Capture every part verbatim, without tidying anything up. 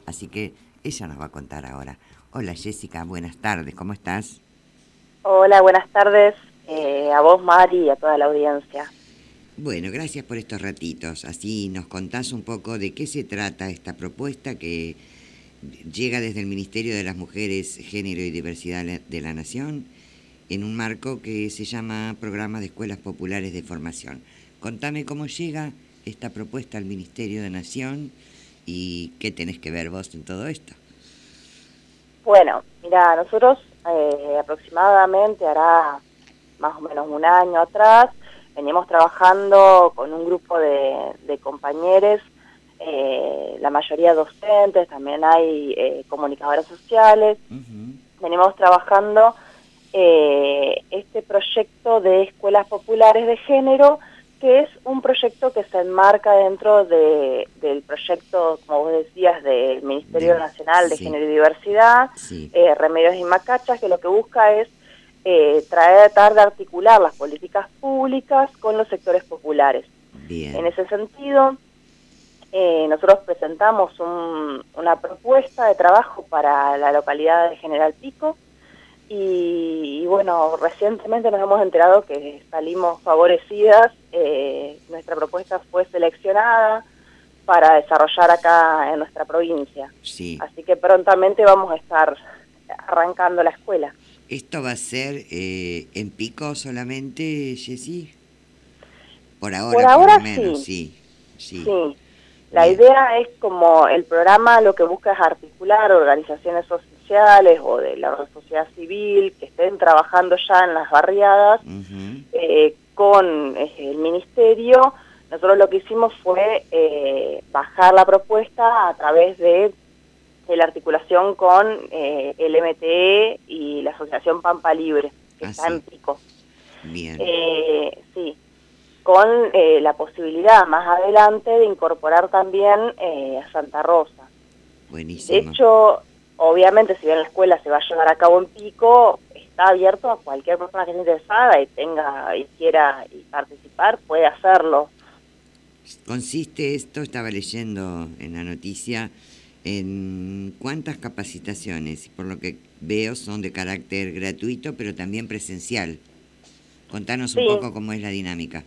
Así que ella nos va a contar ahora. Hola Jessica, buenas tardes, ¿cómo estás? Hola, buenas tardes eh, a vos, Mari, y a toda la audiencia. Bueno, gracias por estos ratitos. Así nos contás un poco de qué se trata esta propuesta que llega desde el Ministerio de las Mujeres, Género y Diversidad de la Nación en un marco que se llama Programa de Escuelas Populares de Formación. Contame cómo llega esta propuesta al Ministerio de Nación y qué tenés que ver vos en todo esto. Bueno, mira, nosotros eh, aproximadamente hará más o menos un año atrás, veníamos trabajando con un grupo de, de compañeros, eh, la mayoría docentes, también hay eh, comunicadoras sociales, Uh-huh. venimos trabajando eh, este proyecto de escuelas populares de género, que es un proyecto que se enmarca dentro de, del proyecto, como vos decías, del Ministerio Del, Nacional de sí, Género y Diversidad, sí, eh, Remedios y Macachas, que lo que busca es eh, tratar de articular las políticas públicas con los sectores populares. En bien. ese sentido, eh, nosotros presentamos un, una propuesta de trabajo para la localidad de General Pico, y, y bueno, recientemente nos hemos enterado que salimos favorecidas, eh, nuestra propuesta fue seleccionada para desarrollar acá en nuestra provincia. Sí. Así que prontamente vamos a estar arrancando la escuela. ¿Esto va a ser eh, en Pico solamente, Jessy? Por Por ahora, por lo ahora menos, sí, sí, sí. sí. La Bien. idea es como el programa lo que busca es articular organizaciones sociales o de la sociedad civil que estén trabajando ya en las barriadas Uh-huh. eh, con eh, el ministerio. Nosotros lo que hicimos fue eh, bajar la propuesta a través de, de la articulación con eh, el M T E y la Asociación Pampa Libre, que Ah, está en sí. Pico. Bien. Eh, sí, con eh, la posibilidad más adelante de incorporar también eh, a Santa Rosa. De Buenísimo. hecho, obviamente, si bien la escuela se va a llevar a cabo en Pico, está abierto a cualquier persona que esté interesada y tenga y quiera y participar, puede hacerlo. Consiste esto, estaba leyendo en la noticia, en cuántas capacitaciones. Por lo que veo son de carácter gratuito, pero también presencial. Contanos un Sí, poco cómo es la dinámica.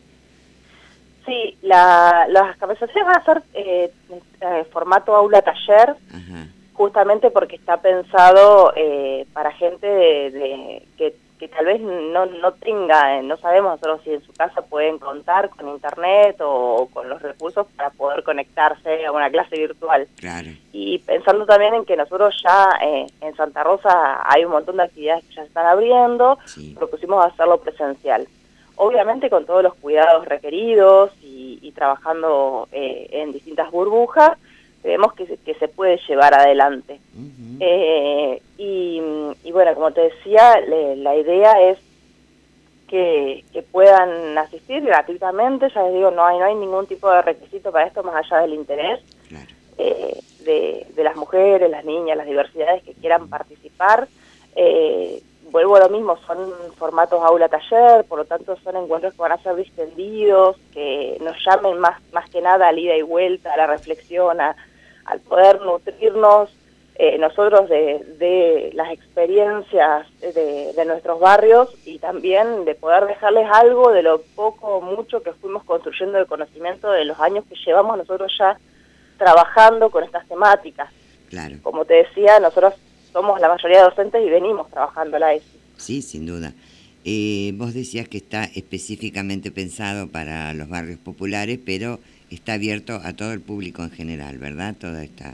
sí, la, las capacitaciones van a ser eh, eh, formato aula-taller, Ajá. justamente porque está pensado eh, para gente de, de que, que tal vez no, no tenga, eh, no sabemos nosotros si en su casa pueden contar con internet o, o con los recursos para poder conectarse a una clase virtual. Claro. Y pensando también en que nosotros ya eh, en Santa Rosa hay un montón de actividades que ya se están abriendo, Sí. propusimos hacerlo presencial. Obviamente con todos los cuidados requeridos y, y trabajando eh, en distintas burbujas, creemos que se, que se puede llevar adelante. Uh-huh. Eh, y, y bueno, como te decía, le, la idea es que, que puedan asistir gratuitamente. Ya les digo, no hay, no hay ningún tipo de requisito para esto más allá del interés Claro. eh, de, de las mujeres, las niñas, las diversidades que quieran participar. Eh, vuelvo a lo mismo, son formatos aula-taller, por lo tanto son encuentros que van a ser distendidos, que nos llamen más, más que nada al ida y vuelta, a la reflexión, a, al poder nutrirnos eh, nosotros de, de las experiencias de, de nuestros barrios y también de poder dejarles algo de lo poco o mucho que fuimos construyendo de conocimiento de los años que llevamos nosotros ya trabajando con estas temáticas. Claro. Como te decía, nosotros somos la mayoría de docentes y venimos trabajando la ESI. Sí, sin duda. Eh, vos decías que está específicamente pensado para los barrios populares, pero está abierto a todo el público en general, ¿verdad? Toda esta,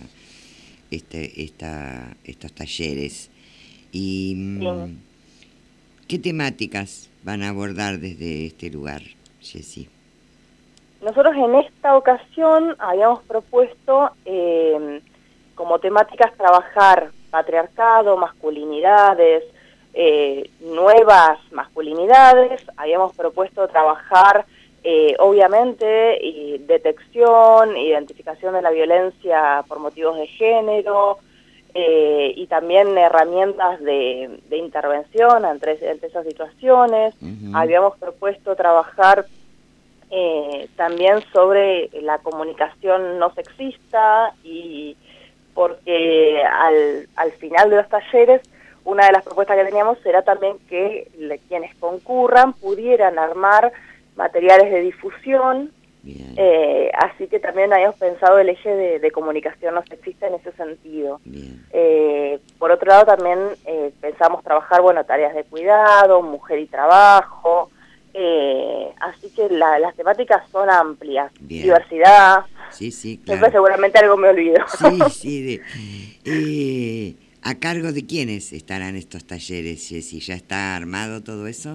este, esta, estos talleres. ¿Y Sí. mm, qué temáticas van a abordar desde este lugar, Jessy? Nosotros en esta ocasión habíamos propuesto eh, como temáticas trabajar patriarcado, masculinidades, eh, nuevas masculinidades. Habíamos propuesto trabajar eh, obviamente y detección, identificación de la violencia por motivos de género, eh, y también herramientas de, de intervención ante, ante esas situaciones. Uh-huh. Habíamos propuesto trabajar Eh, también sobre la comunicación no sexista y porque al, al final de los talleres, una de las propuestas que teníamos era también que le, quienes concurran pudieran armar materiales de difusión, eh, así que también habíamos pensado el eje de, de comunicación no sexista en ese sentido. Eh, por otro lado también eh, pensamos trabajar, bueno, tareas de cuidado, mujer y trabajo, eh, así que la, las temáticas son amplias. Bien. Diversidad, sí, sí, claro. Siempre seguramente algo me olvido. Sí, sí, de, eh, ¿a cargo de quiénes estarán estos talleres, Jessy? ¿Ya está armado todo eso?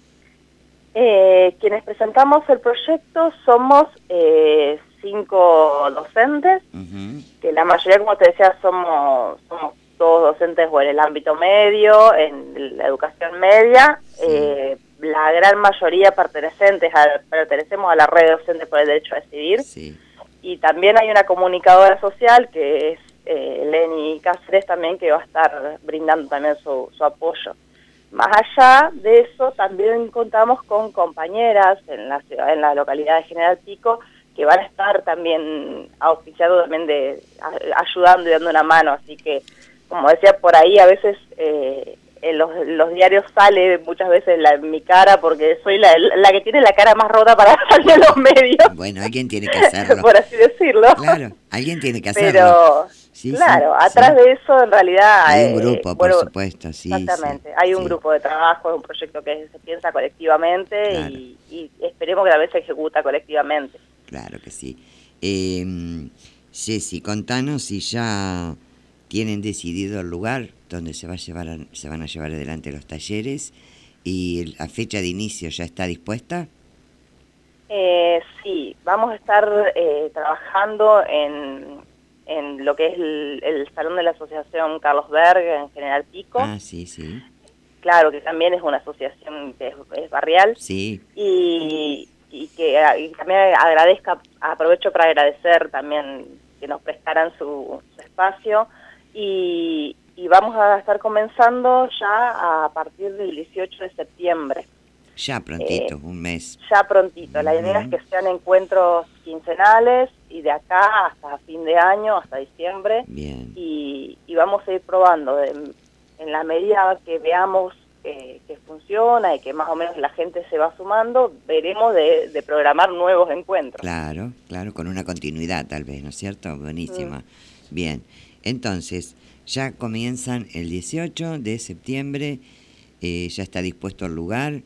Eh, quienes presentamos el proyecto somos eh, cinco docentes, uh-huh. que la mayoría, como te decía, somos, somos todos docentes bueno, en el ámbito medio, en la educación media, sí. eh, la gran mayoría pertenecientes a, pertenecemos a la red de docentes por el derecho a decidir, sí. y también hay una comunicadora social que es eh, Leni Cáceres también, que va a estar brindando también su, su apoyo. Más allá de eso, también contamos con compañeras en la ciudad, en la localidad de General Pico, que van a estar también auspiciando, también de a, ayudando y dando una mano. Así que, como decía, por ahí a veces eh, en los, los diarios sale muchas veces la, mi cara, porque soy la, la que tiene la cara más rota para salir a los medios. Bueno, alguien tiene que hacerlo. Por así decirlo. Claro, alguien tiene que hacerlo. Pero... Sí, claro, sí, atrás sí. de eso en realidad... Hay un grupo, eh, por bueno, supuesto, sí. Exactamente, sí, hay un sí. grupo de trabajo, es un proyecto que se piensa colectivamente, claro. y, y esperemos que a veces se ejecuta colectivamente. Claro que sí. Eh, Jessy, contanos si ya tienen decidido el lugar donde se, va a llevar a, se van a llevar adelante los talleres y la fecha de inicio ya está dispuesta. Eh, sí, vamos a estar eh, trabajando en... en lo que es el, el Salón de la Asociación Carlos Berg en General Pico. Ah, sí, sí. Claro, que también es una asociación que es, es barrial. Sí. Y, y que y también agradezca, aprovecho para agradecer también que nos prestaran su, su espacio. Y, y vamos a estar comenzando ya a partir del dieciocho de septiembre. Ya prontito, eh, un mes. Ya prontito. La idea uh-huh. es que sean encuentros quincenales y de acá hasta fin de año, hasta diciembre. Bien. Y, y vamos a ir probando. De, en la medida que veamos eh, que funciona y que más o menos la gente se va sumando, veremos de, de programar nuevos encuentros. Claro, claro, con una continuidad tal vez, ¿no es cierto? Buenísima. Mm. Bien. Entonces, ya comienzan el dieciocho de septiembre, eh, ya está dispuesto el lugar.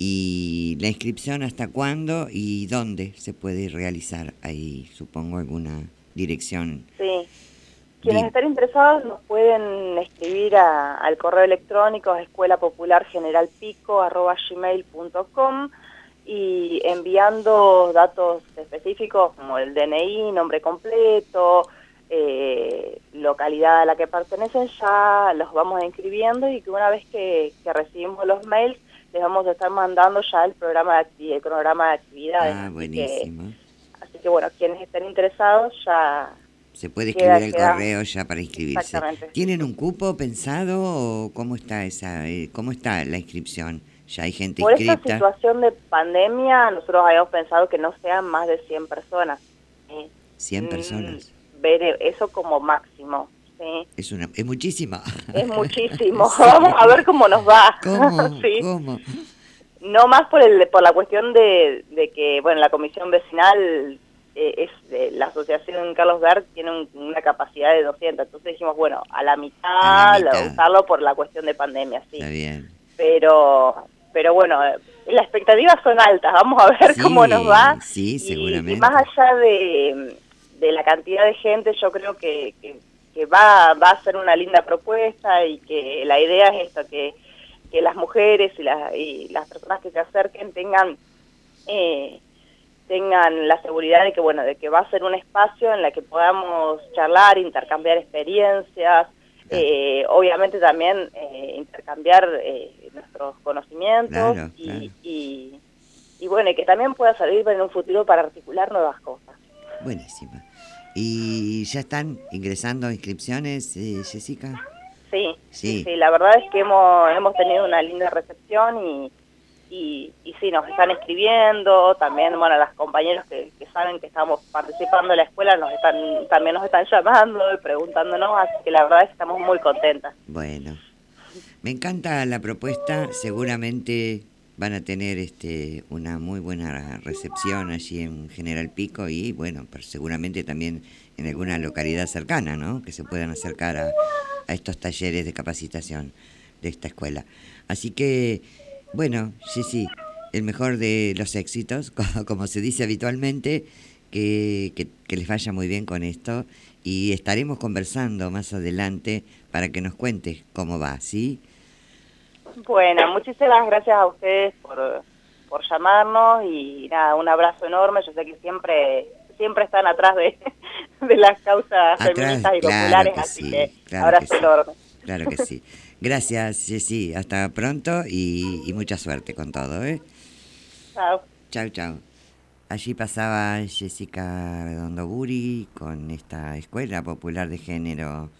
¿Y la inscripción hasta cuándo y dónde se puede realizar? Ahí supongo alguna dirección. Sí, quienes Bien. estén interesados nos pueden escribir a, al correo electrónico escuela popular general pico arroba gmail punto com y enviando datos específicos como el D N I, nombre completo, eh, localidad a la que pertenecen, ya los vamos inscribiendo y que una vez que, que recibimos los mails les vamos a estar mandando ya el programa de, el programa de actividades. Ah, buenísimo. Así que, así que bueno, quienes estén interesados ya... Se puede escribir queda, el queda, correo ya para inscribirse. Exactamente. ¿Tienen un cupo pensado o cómo está esa, eh, cómo está la inscripción? ¿Ya hay gente Por inscrita? Por esta situación de pandemia, nosotros habíamos pensado que no sean más de cien personas. ¿sí? ¿cien personas? Ver eso como máximo. Sí. Es una, es muchísimo. Es muchísimo. Sí. Vamos a ver cómo nos va. ¿Cómo? ¿Sí? ¿Cómo? No más por el por la cuestión de, de que, bueno, la comisión vecinal, eh, es eh, la asociación Carlos Berg tiene un, una capacidad de doscientos. Entonces dijimos, bueno, a la mitad, a la mitad. usarlo por la cuestión de pandemia, sí. Está bien. Pero, pero bueno, las expectativas son altas. Vamos a ver sí, cómo nos va. Sí, y, seguramente. Y más allá de, de la cantidad de gente, yo creo que... que que va, va a ser una linda propuesta y que la idea es esto, que, que las mujeres y, la, y las personas que se acerquen tengan eh, tengan la seguridad de que bueno de que va a ser un espacio en el que podamos charlar, intercambiar experiencias, eh, obviamente también eh, intercambiar eh, nuestros conocimientos claro, y, claro. Y, y bueno, y que también pueda servir en un futuro para articular nuevas cosas. Buenísima. ¿Y ya están ingresando inscripciones, eh, Jessica? Sí, sí, sí, la verdad es que hemos hemos tenido una linda recepción y, y, y sí, nos están escribiendo, también, bueno, las compañeros que, que saben que estamos participando en la escuela, nos están también nos están llamando y preguntándonos, así que la verdad es que estamos muy contentas. Bueno, me encanta la propuesta, seguramente van a tener este una muy buena recepción allí en General Pico y bueno, pero seguramente también en alguna localidad cercana, ¿no? Que se puedan acercar a, a estos talleres de capacitación de esta escuela. Así que, bueno, sí, sí, el mejor de los éxitos, como se dice habitualmente, que, que, que les vaya muy bien con esto y estaremos conversando más adelante para que nos cuentes cómo va, ¿sí? Bueno, muchísimas gracias a ustedes por, por llamarnos y nada, un abrazo enorme. Yo sé que siempre siempre están atrás de, de las causas Atrás, feministas y claro populares, que así sí, que claro abrazo que sí, enorme. claro que sí. Gracias, Ceci, hasta pronto y, y mucha suerte con todo, ¿eh? Chao. Chau, chau. Allí pasaba Jessica Redondo Buri con esta Escuela Popular de Género